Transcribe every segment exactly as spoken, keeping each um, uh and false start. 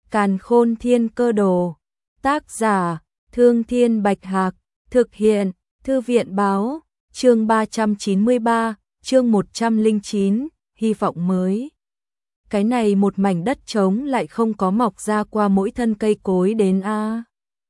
Càn Khôn Thiên Cơ Đồ. Tác giả: Thương Thiên Bạch Hạc. Thực hiện: Thư viện báo. Chương ba trăm chín mươi ba, chương một trăm lẻ chín, hy vọng mới. Cái này một mảnh đất trống lại không có mọc ra qua mỗi thân cây cối đến a.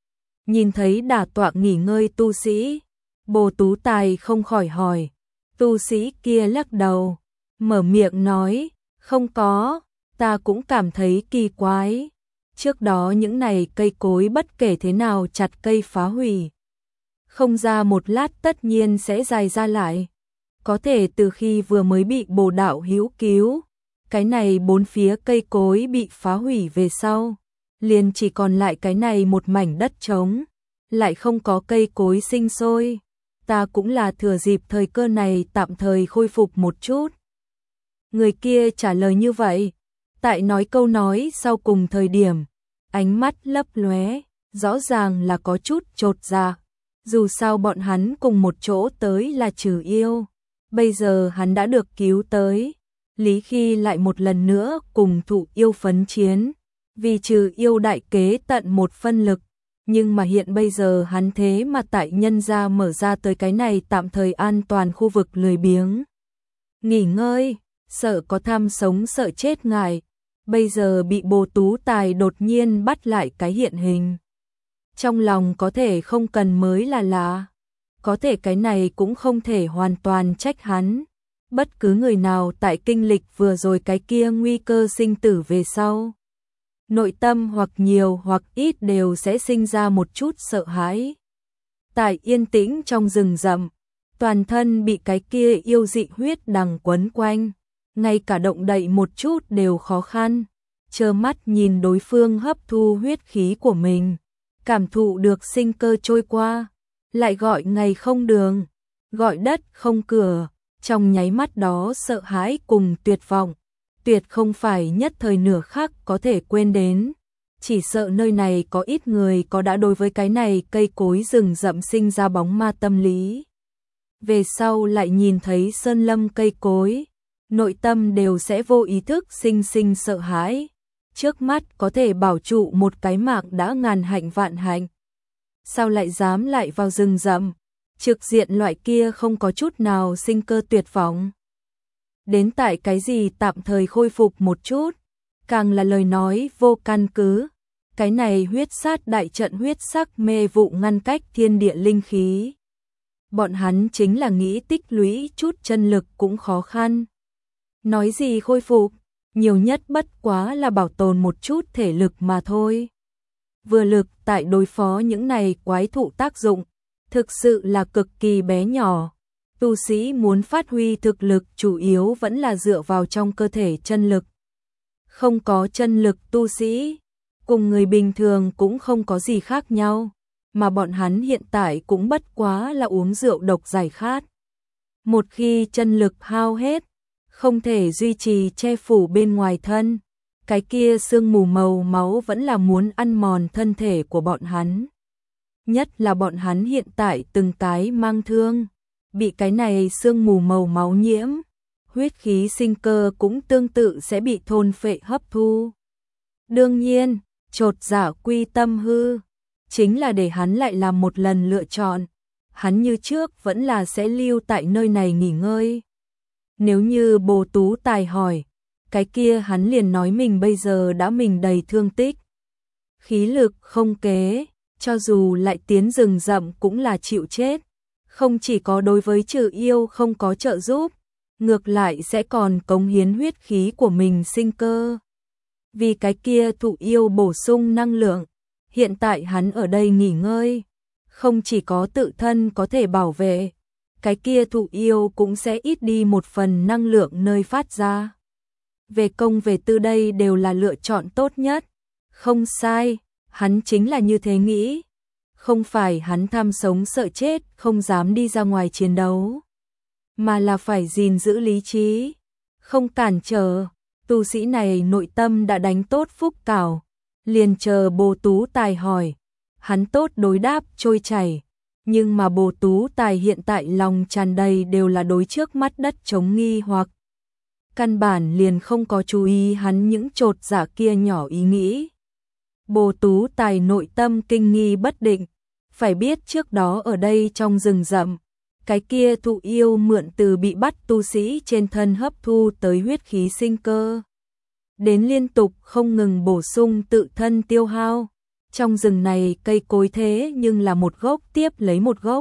Nhìn thấy đả tọa nghỉ ngơi tu sĩ, Bồ Tú Tài không khỏi hỏi. Tu sĩ kia lắc đầu, mở miệng nói, không có, ta cũng cảm thấy kỳ quái. Trước đó những này cây cối bất kể thế nào chặt cây phá hủy, không ra một lát tất nhiên sẽ dài ra lại. Có thể từ khi vừa mới bị Bồ đạo hữu cứu, cái này bốn phía cây cối bị phá hủy về sau, liền chỉ còn lại cái này một mảnh đất trống, lại không có cây cối sinh sôi. Ta cũng là thừa dịp thời cơ này tạm thời khôi phục một chút. Người kia trả lời như vậy, tại nói câu nói sau cùng thời điểm, ánh mắt lấp lóe, rõ ràng là có chút chột dạ. Dù sao bọn hắn cùng một chỗ tới là trừ yêu, bây giờ hắn đã được cứu tới, lý khi lại một lần nữa cùng thụ yêu phấn chiến, vì trừ yêu đại kế tận một phân lực. Nhưng mà hiện bây giờ hắn thế mà tại nhân gia mở ra tới cái này tạm thời an toàn khu vực lười biếng nghỉ ngơi, sợ có tham sống sợ chết ngại, bây giờ bị Bồ Tú Tài đột nhiên bắt lại cái hiện hình. Trong lòng có thể không cần mới là lạ, có thể cái này cũng không thể hoàn toàn trách hắn. Bất cứ người nào tại kinh lịch vừa rồi cái kia nguy cơ sinh tử về sau, nội tâm hoặc nhiều hoặc ít đều sẽ sinh ra một chút sợ hãi. Tại yên tĩnh trong rừng rậm, toàn thân bị cái kia yêu dị huyết đằng quấn quanh, ngay cả động đậy một chút đều khó khăn, trơ mắt nhìn đối phương hấp thu huyết khí của mình, cảm thụ được sinh cơ trôi qua, lại gọi ngày không đường, gọi đất không cửa, trong nháy mắt đó sợ hãi cùng tuyệt vọng, tuyệt không phải nhất thời nửa khắc có thể quên đến. Chỉ sợ nơi này có ít người có đã đối với cái này cây cối rừng rậm sinh ra bóng ma tâm lý. Về sau lại nhìn thấy sơn lâm cây cối, nội tâm đều sẽ vô ý thức sinh sinh sợ hãi. Trước mắt có thể bảo trụ một cái mạng đã ngàn hạnh vạn hạnh, sao lại dám lại vào rừng rậm, trực diện loại kia không có chút nào sinh cơ tuyệt vọng. Đến tại cái gì tạm thời khôi phục một chút, càng là lời nói vô căn cứ. Cái này huyết sát đại trận huyết sắc mê vụ ngăn cách thiên địa linh khí. Bọn hắn chính là nghĩ tích lũy chút chân lực cũng khó khăn. Nói gì khôi phục, nhiều nhất bất quá là bảo tồn một chút thể lực mà thôi. Vừa lực tại đối phó những này quái thụ tác dụng, thực sự là cực kỳ bé nhỏ. Tu sĩ muốn phát huy thực lực chủ yếu vẫn là dựa vào trong cơ thể chân lực. Không có chân lực tu sĩ, cùng người bình thường cũng không có gì khác nhau, mà bọn hắn hiện tại cũng bất quá là uống rượu độc giải khát. Một khi chân lực hao hết, không thể duy trì che phủ bên ngoài thân, cái kia sương mù màu máu vẫn là muốn ăn mòn thân thể của bọn hắn. Nhất là bọn hắn hiện tại từng cái mang thương, bị cái này sương mù màu máu nhiễm, huyết khí sinh cơ cũng tương tự sẽ bị thôn phệ hấp thu. Đương nhiên, chột dạ quy tâm hư, chính là để hắn lại làm một lần lựa chọn, hắn như trước vẫn là sẽ lưu tại nơi này nghỉ ngơi. Nếu như Bồ Tú Tài hỏi, cái kia hắn liền nói mình bây giờ đã mình đầy thương tích, khí lực không kế, cho dù lại tiến rừng rậm cũng là chịu chết. Không chỉ có đối với trừ yêu không có trợ giúp, ngược lại sẽ còn cống hiến huyết khí của mình sinh cơ. Vì cái kia thụ yêu bổ sung năng lượng, hiện tại hắn ở đây nghỉ ngơi, không chỉ có tự thân có thể bảo vệ, cái kia thụ yêu cũng sẽ ít đi một phần năng lượng nơi phát ra. Về công về tư đây đều là lựa chọn tốt nhất. Không sai, hắn chính là như thế nghĩ. Không phải hắn tham sống sợ chết không dám đi ra ngoài chiến đấu, mà là phải gìn giữ lý trí, không cản trở. Tu sĩ này nội tâm đã đánh tốt phúc cảo, liền chờ Bồ Tú Tài hỏi, hắn tốt đối đáp trôi chảy. Nhưng mà Bồ Tú Tài hiện tại lòng tràn đầy đều là đối trước mắt đất trống nghi hoặc, căn bản liền không có chú ý hắn những chột dạ kia nhỏ ý nghĩ. Bồ Tú Tài nội tâm kinh nghi bất định, phải biết trước đó ở đây trong rừng rậm, cái kia thụ yêu mượn từ bị bắt tu sĩ trên thân hấp thu tới huyết khí sinh cơ, đến liên tục không ngừng bổ sung tự thân tiêu hao. Trong rừng này cây cối thế nhưng là một gốc tiếp lấy một gốc,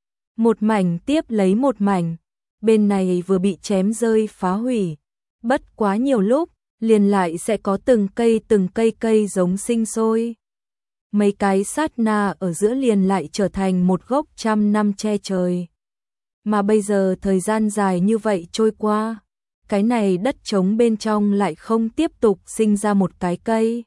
một mảnh tiếp lấy một mảnh, bên này vừa bị chém rơi phá hủy, bất quá nhiều lúc, liền lại sẽ có từng cây từng cây cây giống sinh sôi. Mấy cái sát na ở giữa liền lại trở thành một gốc trăm năm che trời. Mà bây giờ thời gian dài như vậy trôi qua, cái này đất trống bên trong lại không tiếp tục sinh ra một cái cây.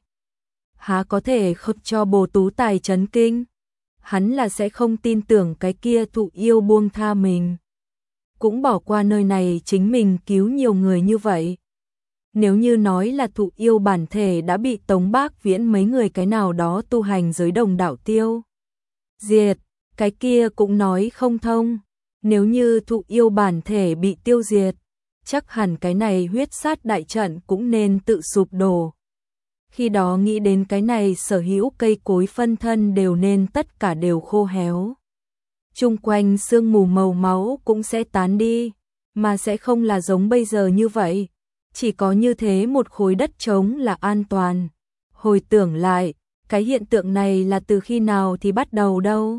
Há có thể không cho Bồ Tú Tài chấn kinh, hắn là sẽ không tin tưởng cái kia thụ yêu buông tha mình. Cũng bỏ qua nơi này chính mình cứu nhiều người như vậy. Nếu như nói là thụ yêu bản thể đã bị Tống Bác Viễn mấy người cái nào đó tu hành giới đồng đạo tiêu diệt, cái kia cũng nói không thông. Nếu như thụ yêu bản thể bị tiêu diệt, chắc hẳn cái này huyết sát đại trận cũng nên tự sụp đổ. Khi đó nghĩ đến cái này sở hữu cây cối phân thân đều nên tất cả đều khô héo. Chung quanh sương mù màu máu cũng sẽ tán đi, mà sẽ không là giống bây giờ như vậy. Chỉ có như thế một khối đất trống là an toàn. Hồi tưởng lại, cái hiện tượng này là từ khi nào thì bắt đầu đâu.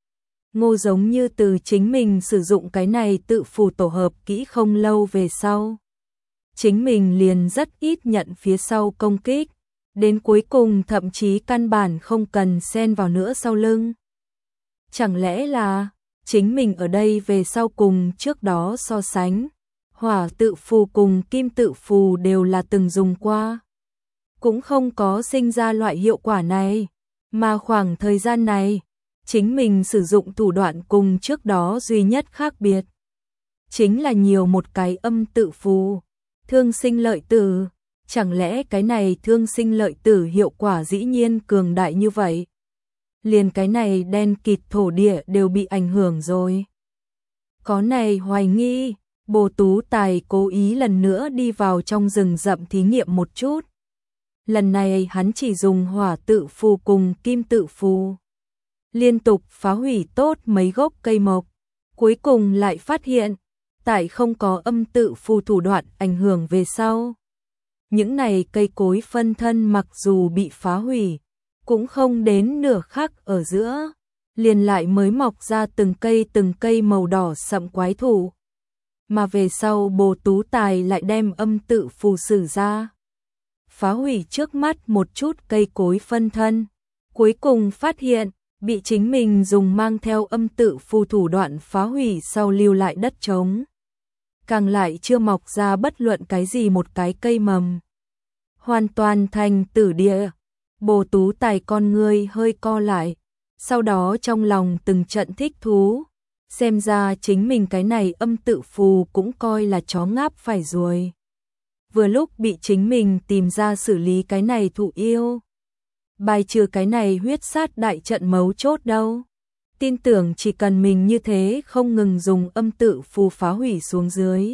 Ngô giống như từ chính mình sử dụng cái này tự phù tổ hợp kỹ không lâu về sau. Chính mình liền rất ít nhận phía sau công kích, đến cuối cùng thậm chí căn bản không cần xen vào nữa sau lưng. Chẳng lẽ là chính mình ở đây về sau cùng trước đó so sánh, hỏa tự phù cùng kim tự phù đều là từng dùng qua, cũng không có sinh ra loại hiệu quả này, mà khoảng thời gian này, chính mình sử dụng thủ đoạn cùng trước đó duy nhất khác biệt, chính là nhiều một cái âm tự phù, thương sinh lợi tử. Chẳng lẽ cái này thương sinh lợi tử hiệu quả dĩ nhiên cường đại như vậy? Liền cái này đen kịt thổ địa đều bị ảnh hưởng rồi. Có này hoài nghi, Bồ Tú Tài cố ý lần nữa đi vào trong rừng rậm thí nghiệm một chút. Lần này hắn chỉ dùng hỏa tự phù cùng kim tự phù, liên tục phá hủy tốt mấy gốc cây mộc. Cuối cùng lại phát hiện, tại không có âm tự phù thủ đoạn ảnh hưởng về sau. Những này cây cối phân thân mặc dù bị phá hủy, cũng không đến nửa khắc ở giữa, liền lại mới mọc ra từng cây từng cây màu đỏ sậm quái thụ. Mà về sau Bồ Tú Tài lại đem âm tự phù sử ra, phá hủy trước mắt một chút cây cối phân thân, cuối cùng phát hiện, bị chính mình dùng mang theo âm tự phù thủ đoạn phá hủy sau lưu lại đất trống. Càng lại chưa mọc ra bất luận cái gì một cái cây mầm. Hoàn toàn thành tử địa. Bồ Tú Tài con ngươi hơi co lại, sau đó trong lòng từng trận thích thú. Xem ra chính mình cái này âm tự phù cũng coi là chó ngáp phải rồi. Vừa lúc bị chính mình tìm ra xử lý cái này thụ yêu. Bài trừ cái này huyết sát đại trận mấu chốt đâu. Tin tưởng chỉ cần mình như thế không ngừng dùng âm tự phù phá hủy xuống dưới,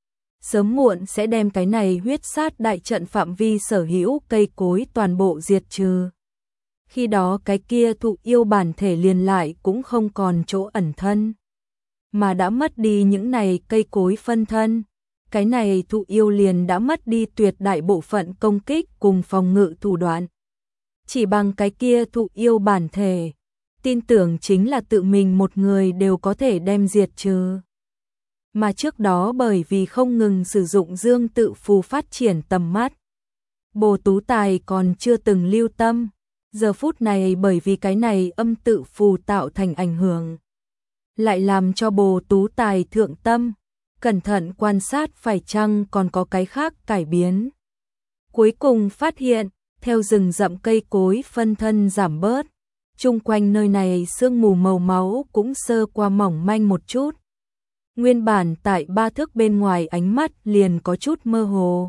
sớm muộn sẽ đem cái này huyết sát đại trận phạm vi sở hữu cây cối toàn bộ diệt trừ. Khi đó cái kia thụ yêu bản thể liền lại cũng không còn chỗ ẩn thân, mà đã mất đi những này cây cối phân thân. Cái này thụ yêu liền đã mất đi tuyệt đại bộ phận công kích cùng phòng ngự thủ đoạn. Chỉ bằng cái kia thụ yêu bản thể, tin tưởng chính là tự mình một người đều có thể đem diệt trừ. Mà trước đó bởi vì không ngừng sử dụng dương tự phù phát triển tầm mắt, Bồ Tú Tài còn chưa từng lưu tâm. Giờ phút này bởi vì cái này âm tự phù tạo thành ảnh hưởng, lại làm cho Bồ Tú Tài thượng tâm, cẩn thận quan sát phải chăng còn có cái khác cải biến. Cuối cùng phát hiện, theo rừng rậm cây cối phân thân giảm bớt, chung quanh nơi này sương mù màu máu cũng sơ qua mỏng manh một chút. Nguyên bản tại ba thước bên ngoài ánh mắt liền có chút mơ hồ,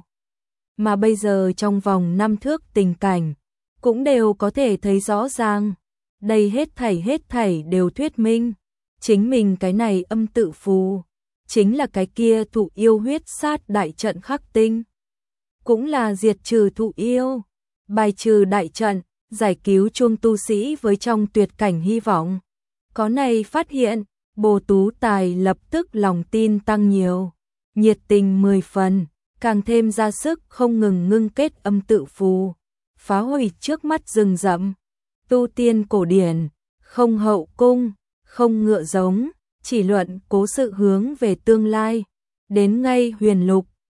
mà bây giờ trong vòng năm thước tình cảnh cũng đều có thể thấy rõ ràng. Đây hết thảy hết thảy đều thuyết minh, chính mình cái này âm tự phù, chính là cái kia thụ yêu huyết sát đại trận khắc tinh, cũng là diệt trừ thụ yêu, bài trừ đại trận, giải cứu chuông tu sĩ với trong tuyệt cảnh hy vọng. Có này phát hiện, Bồ Tú Tài lập tức lòng tin tăng nhiều, nhiệt tình mười phần, càng thêm ra sức không ngừng ngưng kết âm tự phù, phá hủy trước mắt rừng rậm. Tu tiên cổ điển, không hậu cung, không ngựa giống, chỉ luận cố sự hướng về tương lai. Đến ngay huyền lục,